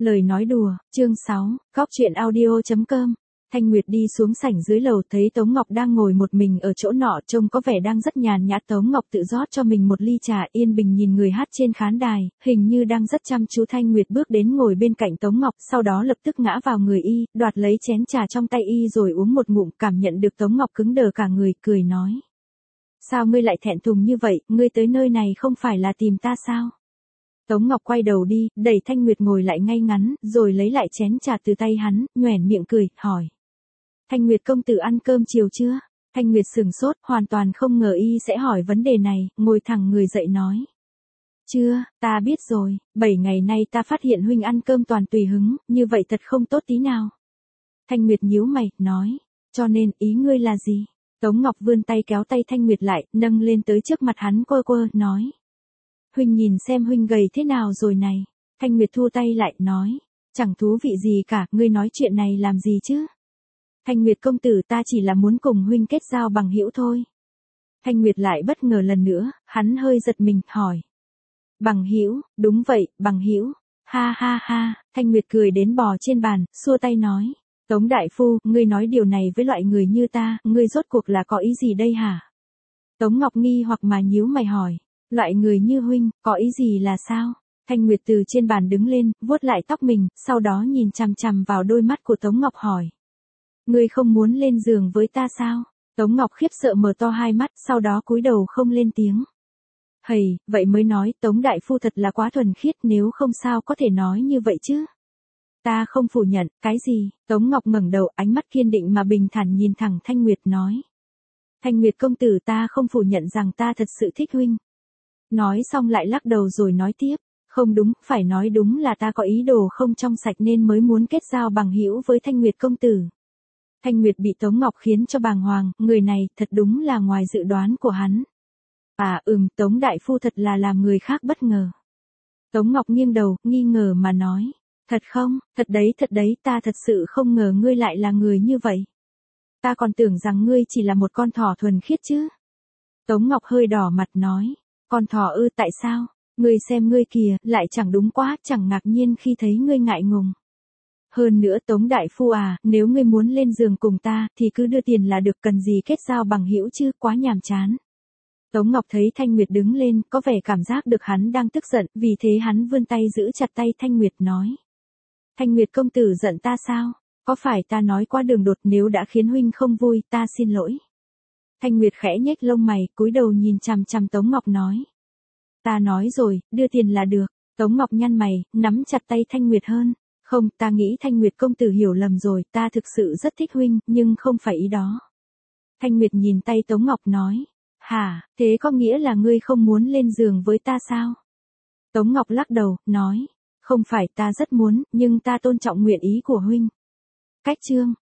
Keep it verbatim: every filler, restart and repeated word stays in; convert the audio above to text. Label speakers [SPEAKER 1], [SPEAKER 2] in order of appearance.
[SPEAKER 1] Lời nói đùa, chương sáu, góc chuyện audio chấm com. Thanh Nguyệt đi xuống sảnh dưới lầu thấy Tống Ngọc đang ngồi một mình ở chỗ nọ, trông có vẻ đang rất nhàn nhã. Tống Ngọc tự rót cho mình một ly trà, yên bình nhìn người hát trên khán đài, hình như đang rất chăm chú. Thanh Nguyệt bước đến ngồi bên cạnh Tống Ngọc, sau đó lập tức ngã vào người y, đoạt lấy chén trà trong tay y rồi uống một ngụm. Cảm nhận được Tống Ngọc cứng đờ cả người, cười nói: "Sao ngươi lại thẹn thùng như vậy, ngươi tới nơi này không phải là tìm ta sao?" Tống Ngọc quay đầu đi, đẩy Thanh Nguyệt ngồi lại ngay ngắn, rồi lấy lại chén trà từ tay hắn, nhoẻn miệng cười, hỏi: "Thanh Nguyệt công tử ăn cơm chiều chưa?" Thanh Nguyệt sừng sốt, hoàn toàn không ngờ y sẽ hỏi vấn đề này, ngồi thẳng người dậy nói: "Chưa, ta biết rồi, bảy ngày nay ta phát hiện huynh ăn cơm toàn tùy hứng, như vậy thật không tốt tí nào." Thanh Nguyệt nhíu mày, nói: "Cho nên, ý ngươi là gì?" Tống Ngọc vươn tay kéo tay Thanh Nguyệt lại, nâng lên tới trước mặt hắn quơ quơ, nói: "Huynh nhìn xem huynh gầy thế nào rồi này." Thanh Nguyệt thu tay lại, nói: "Chẳng thú vị gì cả, ngươi nói chuyện này làm gì chứ?" "Thanh Nguyệt công tử, ta chỉ là muốn cùng huynh kết giao bằng hữu thôi." Thanh Nguyệt lại bất ngờ lần nữa, hắn hơi giật mình, hỏi: "Bằng hữu?" "Đúng vậy, bằng hữu." "Ha ha ha." Thanh Nguyệt cười đến bò trên bàn, xua tay nói: "Tống đại phu, ngươi nói điều này với loại người như ta, ngươi rốt cuộc là có ý gì đây hả?" Tống Ngọc nghi hoặc mà nhíu mày hỏi: "Loại người như huynh, có ý gì là sao?" Thanh Nguyệt từ trên bàn đứng lên, vuốt lại tóc mình, sau đó nhìn chằm chằm vào đôi mắt của Tống Ngọc hỏi: "Ngươi không muốn lên giường với ta sao?" Tống Ngọc khiếp sợ mở to hai mắt, sau đó cúi đầu không lên tiếng. "Hầy, vậy mới nói, Tống đại phu thật là quá thuần khiết, nếu không sao có thể nói như vậy chứ?" "Ta không phủ nhận." "Cái gì?" Tống Ngọc ngẩng đầu, ánh mắt kiên định mà bình thản nhìn thẳng Thanh Nguyệt, nói: "Thanh Nguyệt công tử, ta không phủ nhận rằng ta thật sự thích huynh." Nói xong lại lắc đầu rồi nói tiếp: "Không đúng, phải nói đúng là ta có ý đồ không trong sạch nên mới muốn kết giao bằng hữu với Thanh Nguyệt công tử." Thanh Nguyệt bị Tống Ngọc khiến cho bàng hoàng, người này thật đúng là ngoài dự đoán của hắn. "À ừm, Tống đại phu thật là làm người khác bất ngờ." Tống Ngọc nghiêng đầu, nghi ngờ mà nói: "Thật không?" "Thật đấy, thật đấy, ta thật sự không ngờ ngươi lại là người như vậy. Ta còn tưởng rằng ngươi chỉ là một con thỏ thuần khiết chứ." Tống Ngọc hơi đỏ mặt nói: "Con thỏ ư? Tại sao? Ngươi xem ngươi kìa, lại chẳng đúng quá, chẳng ngạc nhiên khi thấy ngươi ngại ngùng. Hơn nữa Tống đại phu à, nếu ngươi muốn lên giường cùng ta, thì cứ đưa tiền là được, cần gì kết giao bằng hữu chứ, quá nhàm chán." Tống Ngọc thấy Thanh Nguyệt đứng lên, có vẻ cảm giác được hắn đang tức giận, vì thế hắn vươn tay giữ chặt tay Thanh Nguyệt, nói: "Thanh Nguyệt công tử giận ta sao? Có phải ta nói quá đường đột, nếu đã khiến huynh không vui, ta xin lỗi." Thanh Nguyệt khẽ nhếch lông mày, cúi đầu nhìn chằm chằm Tống Ngọc nói: "Ta nói rồi, đưa tiền là được." Tống Ngọc nhăn mày, nắm chặt tay Thanh Nguyệt hơn: "Không, ta nghĩ Thanh Nguyệt công tử hiểu lầm rồi, ta thực sự rất thích huynh, nhưng không phải ý đó." Thanh Nguyệt nhìn tay Tống Ngọc nói: "Hả, thế có nghĩa là ngươi không muốn lên giường với ta sao?" Tống Ngọc lắc đầu, nói: "Không phải, ta rất muốn, nhưng ta tôn trọng nguyện ý của huynh." Cách chương